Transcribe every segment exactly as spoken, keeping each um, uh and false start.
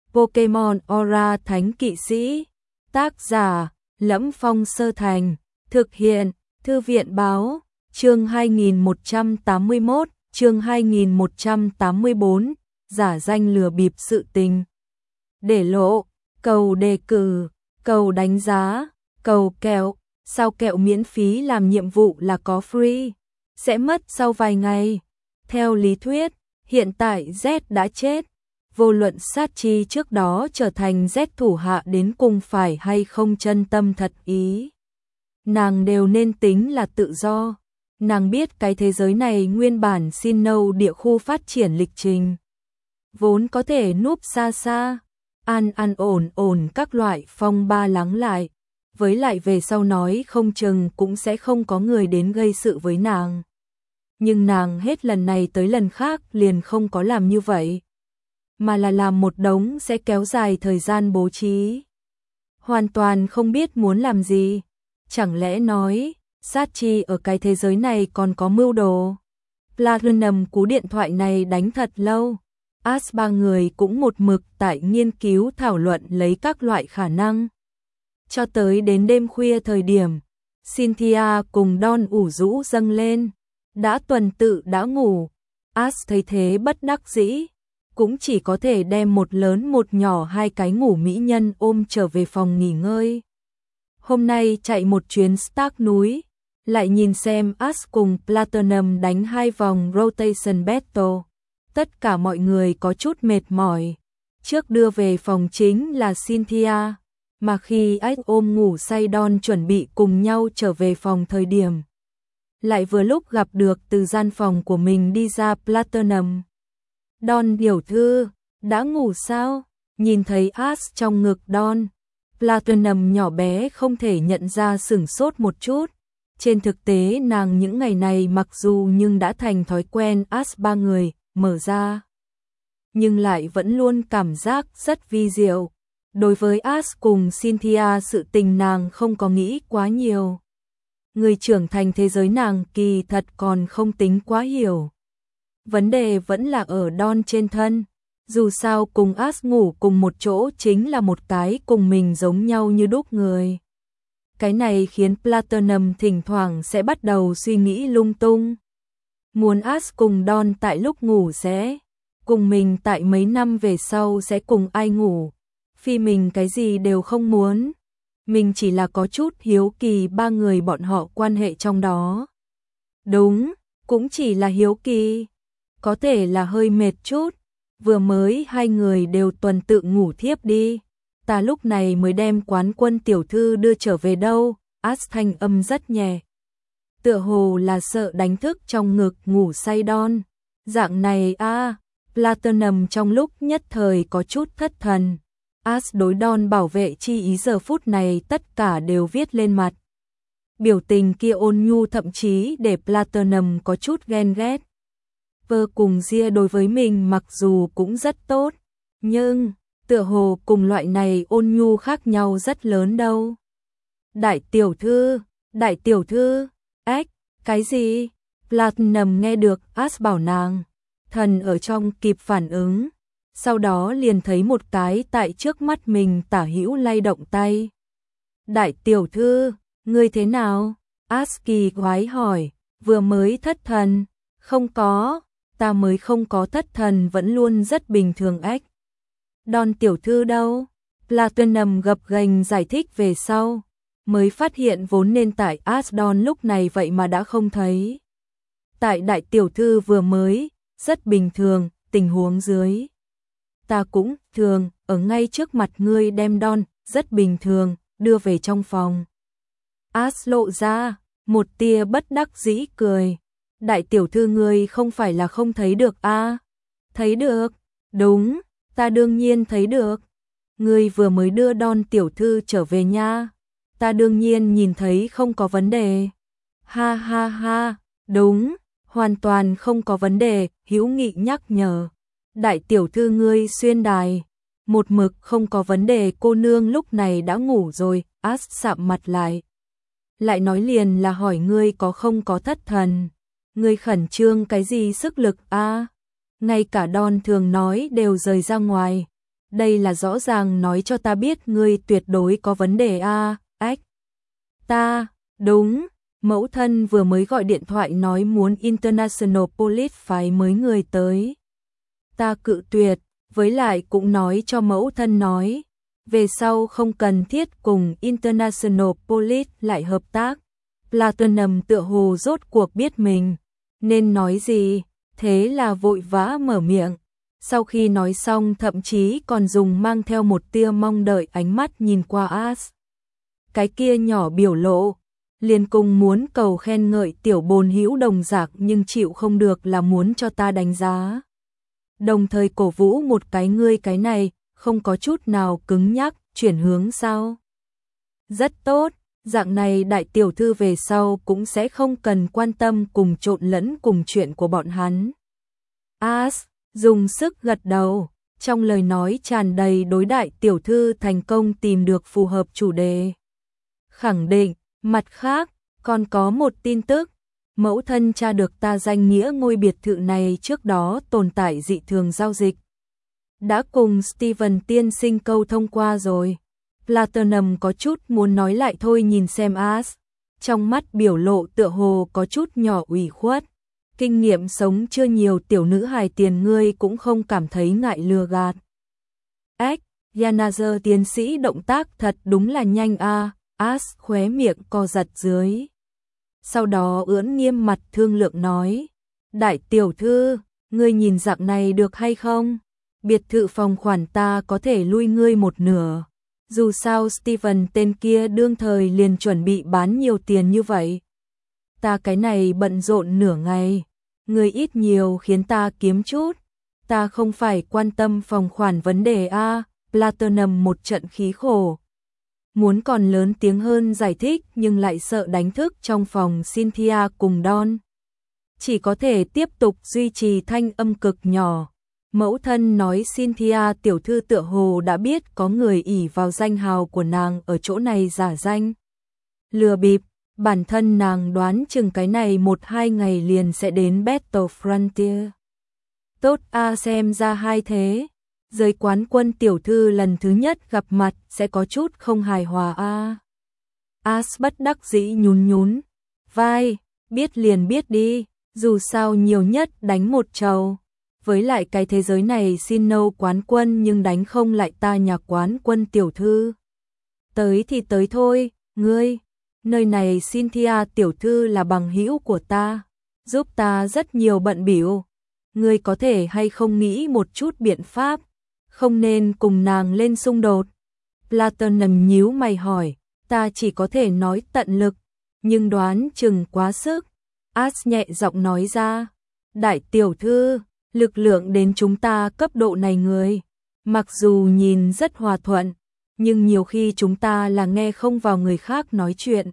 Pokemon Aura Thánh Kỵ Sĩ. Tác giả: Lẫm Phong Sơ Thành. Thực hiện: Thư viện báo. Chương hai nghìn một trăm tám mươi mốt, chương hai nghìn một trăm tám mươi bốn, giả danh lừa bịp sự tình. Để lộ, cầu đề cử, cầu đánh giá, cầu kẹo, sao kẹo miễn phí làm nhiệm vụ là có free, sẽ mất sau vài ngày. Theo lý thuyết, hiện tại Z đã chết, vô luận sát chi trước đó trở thành Z thủ hạ đến cùng phải hay không chân tâm thật ý. Nàng đều nên tính là tự do. Nàng biết cái thế giới này nguyên bản xin nâu địa khu phát triển lịch trình. Vốn có thể núp xa xa, an an ổn ổn các loại phong ba lắng lại. Với lại về sau nói không chừng cũng sẽ không có người đến gây sự với nàng. Nhưng nàng hết lần này tới lần khác liền không có làm như vậy. Mà là làm một đống sẽ kéo dài thời gian bố trí. Hoàn toàn không biết muốn làm gì. Chẳng lẽ nói, sát chi ở cái thế giới này còn có mưu đồ. Platinum cú điện thoại này đánh thật lâu. As ba người cũng một mực tại nghiên cứu thảo luận lấy các loại khả năng. Cho tới đến đêm khuya thời điểm, Cynthia cùng Don ủ rũ dâng lên. Đã tuần tự đã ngủ. As thấy thế bất đắc dĩ. Cũng chỉ có thể đem một lớn một nhỏ hai cái ngủ mỹ nhân ôm trở về phòng nghỉ ngơi. Hôm nay chạy một chuyến Stark núi, lại nhìn xem As cùng Platinum đánh hai vòng rotation battle. Tất cả mọi người có chút mệt mỏi. Trước đưa về phòng chính là Cynthia, mà khi As ôm ngủ say Don chuẩn bị cùng nhau trở về phòng thời điểm. Lại vừa lúc gặp được từ gian phòng của mình đi ra Platinum. Don tiểu thư, đã ngủ sao? Nhìn thấy As trong ngực Don. Platinum nhỏ bé không thể nhận ra sửng sốt một chút. Trên thực tế nàng những ngày này mặc dù nhưng đã thành thói quen As ba người mở ra. Nhưng lại vẫn luôn cảm giác rất vi diệu. Đối với As cùng Cynthia sự tình nàng không có nghĩ quá nhiều. Người trưởng thành thế giới nàng kỳ thật còn không tính quá hiểu. Vấn đề vẫn là ở Don trên thân. Dù sao cùng As ngủ cùng một chỗ chính là một cái cùng mình giống nhau như đúc người. Cái này khiến Platinum thỉnh thoảng sẽ bắt đầu suy nghĩ lung tung. Muốn As cùng Don tại lúc ngủ sẽ cùng mình tại mấy năm về sau sẽ cùng ai ngủ. Phi mình cái gì đều không muốn. Mình chỉ là có chút hiếu kỳ ba người bọn họ quan hệ trong đó. Đúng, cũng chỉ là hiếu kỳ. Có thể là hơi mệt chút. Vừa mới hai người đều tuần tự ngủ thiếp đi. Ta lúc này mới đem quán quân tiểu thư đưa trở về đâu. As thanh âm rất nhẹ. Tựa hồ là sợ đánh thức trong ngực ngủ say Don. Dạng này a à, Platinum trong lúc nhất thời có chút thất thần. As đối Don bảo vệ chi ý giờ phút này tất cả đều viết lên mặt. Biểu tình kia ôn nhu thậm chí để Platinum có chút ghen ghét. Vơ cùng Gia đối với mình mặc dù cũng rất tốt, nhưng tựa hồ cùng loại này ôn nhu khác nhau rất lớn đâu. Đại tiểu thư, đại tiểu thư, ếch, cái gì? Platinum nghe được As bảo nàng, thần ở trong kịp phản ứng, sau đó liền thấy một cái tại trước mắt mình tả hữu lay động tay. Đại tiểu thư, ngươi thế nào? As kỳ quái hỏi, vừa mới thất thần, không có. Ta mới không có thất thần vẫn luôn rất bình thường ếch. Don tiểu thư đâu? Platinum gập ghềnh giải thích về sau. Mới phát hiện vốn nên tại As Don lúc này vậy mà đã không thấy. Tại đại tiểu thư vừa mới, rất bình thường, tình huống dưới. Ta cũng thường, ở ngay trước mặt ngươi đem Don, rất bình thường, đưa về trong phòng. As lộ ra, một tia bất đắc dĩ cười. Đại tiểu thư ngươi không phải là không thấy được a? À? Thấy được, đúng, ta đương nhiên thấy được. Ngươi vừa mới đưa Don tiểu thư trở về nha. Ta đương nhiên nhìn thấy không có vấn đề. Ha ha ha, đúng, hoàn toàn không có vấn đề, hữu nghị nhắc nhở. Đại tiểu thư ngươi xuyên đài, một mực không có vấn đề cô nương lúc này đã ngủ rồi, As sạm mặt lại. Lại nói liền là hỏi ngươi có không có thất thần. Ngươi khẩn trương cái gì sức lực a? À? Ngay cả Don thường nói đều rời ra ngoài. đây là rõ ràng nói cho ta biết ngươi tuyệt đối có vấn đề a. Ách. Ta, đúng, mẫu thân vừa mới gọi điện thoại nói muốn International Police phái mới người tới. Ta cự tuyệt, với lại cũng nói cho mẫu thân nói, về sau không cần thiết cùng International Police lại hợp tác. Platinum tựa hồ rốt cuộc biết mình nên nói gì, thế là vội vã mở miệng. Sau khi nói xong thậm chí còn dùng mang theo một tia mong đợi ánh mắt nhìn qua As. Cái kia nhỏ biểu lộ, liền cùng muốn cầu khen ngợi tiểu bồn hữu đồng dạng nhưng chịu không được là muốn cho ta đánh giá. Đồng thời cổ vũ một cái ngươi cái này, không có chút nào cứng nhắc, chuyển hướng sao. Rất tốt, dạng này đại tiểu thư về sau cũng sẽ không cần quan tâm cùng trộn lẫn cùng chuyện của bọn hắn. As, dùng sức gật đầu, trong lời nói tràn đầy đối đại tiểu thư thành công tìm được phù hợp chủ đề. Khẳng định, mặt khác, còn có một tin tức, mẫu thân tra được ta danh nghĩa ngôi biệt thự này trước đó tồn tại dị thường giao dịch. Đã cùng Steven tiên sinh câu thông qua rồi. Platinum có chút muốn nói lại thôi nhìn xem As, trong mắt biểu lộ tựa hồ có chút nhỏ ủy khuất. Kinh nghiệm sống chưa nhiều tiểu nữ hài tiền ngươi cũng không cảm thấy ngại lừa gạt. Ếch, Yanazer tiến sĩ động tác thật đúng là nhanh a. As khóe miệng co giật dưới. Sau đó ưỡn nghiêm mặt thương lượng nói, đại tiểu thư, ngươi nhìn dạng này được hay không? Biệt thự phòng khoản ta có thể lui ngươi một nửa. Dù sao Steven tên kia đương thời liền chuẩn bị bán nhiều tiền như vậy. Ta cái này bận rộn nửa ngày, ngươi ít nhiều khiến ta kiếm chút. Ta không phải quan tâm phòng khoản vấn đề a. Platinum một trận khí khổ. Muốn còn lớn tiếng hơn giải thích nhưng lại sợ đánh thức trong phòng Cynthia cùng Don. Chỉ có thể tiếp tục duy trì thanh âm cực nhỏ. Mẫu thân nói Cynthia tiểu thư tựa hồ đã biết có người ỷ vào danh hào của nàng ở chỗ này giả danh. Lừa bịp, bản thân nàng đoán chừng cái này một hai ngày liền sẽ đến Battle Frontier. Tốt a, xem ra hai thế. Giới quán quân tiểu thư lần thứ nhất gặp mặt sẽ có chút không hài hòa a. As bất đắc dĩ nhún nhún vai, biết liền biết đi, dù sao nhiều nhất đánh một trầu. Với lại cái thế giới này xin nâu quán quân nhưng đánh không lại ta nhà quán quân tiểu thư. Tới thì tới thôi, ngươi, nơi này Cynthia tiểu thư là bằng hữu của ta, giúp ta rất nhiều bận bịu. Ngươi có thể hay không nghĩ một chút biện pháp, không nên cùng nàng lên xung đột. Platinum nhíu mày hỏi, ta chỉ có thể nói tận lực, nhưng đoán chừng quá sức. As nhẹ giọng nói ra, đại tiểu thư, lực lượng đến chúng ta cấp độ này người, mặc dù nhìn rất hòa thuận, nhưng nhiều khi chúng ta là nghe không vào người khác nói chuyện.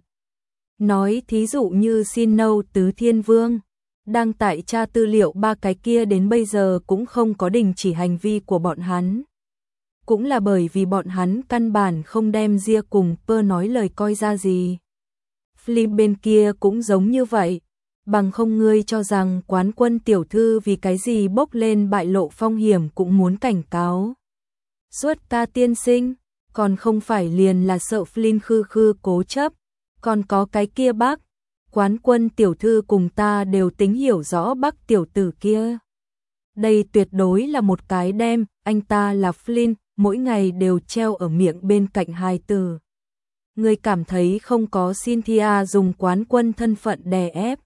Nói thí dụ như xin nâu tứ thiên vương, đang tại tra tư liệu ba cái kia đến bây giờ cũng không có đình chỉ hành vi của bọn hắn. Cũng là bởi vì bọn hắn căn bản không đem Ria cùng Pơ nói lời coi ra gì. Flynn bên kia cũng giống như vậy. Bằng không ngươi cho rằng quán quân tiểu thư vì cái gì bốc lên bại lộ phong hiểm cũng muốn cảnh cáo. Suốt ca tiên sinh, còn không phải liền là sợ Flynn khư khư cố chấp, còn có cái kia bác, quán quân tiểu thư cùng ta đều tính hiểu rõ bác tiểu tử kia. Đây tuyệt đối là một cái đem, anh ta là Flynn, mỗi ngày đều treo ở miệng bên cạnh hai từ. Ngươi cảm thấy không có Cynthia dùng quán quân thân phận đè ép.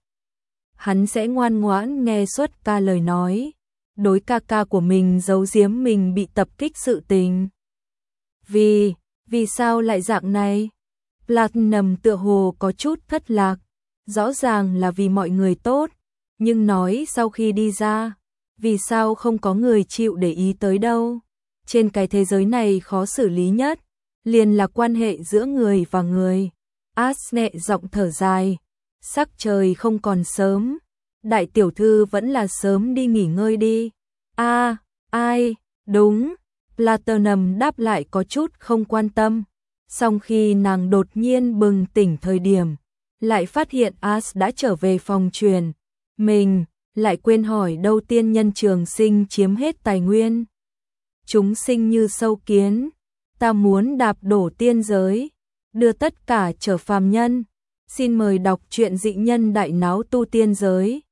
Hắn sẽ ngoan ngoãn nghe suốt ca lời nói, đối ca ca của mình giấu giếm mình bị tập kích sự tình. Vì, vì sao lại dạng này? Platinum tựa hồ có chút thất lạc, rõ ràng là vì mọi người tốt, nhưng nói sau khi đi ra, vì sao không có người chịu để ý tới đâu? Trên cái thế giới này khó xử lý nhất, liền là quan hệ giữa người và người. As nhẹ giọng thở dài. Sắc trời không còn sớm, đại tiểu thư vẫn là sớm đi nghỉ ngơi đi. A, à, ai, đúng, Platinum đáp lại có chút không quan tâm. Song khi nàng đột nhiên bừng tỉnh thời điểm, lại phát hiện As đã trở về phòng truyền. Mình, lại quên hỏi đâu tiên nhân trường sinh chiếm hết tài nguyên. chúng sinh như sâu kiến, ta muốn đạp đổ tiên giới, đưa tất cả trở phàm nhân. Xin mời đọc truyện Dị Nhân Đại Náo Tu Tiên Giới.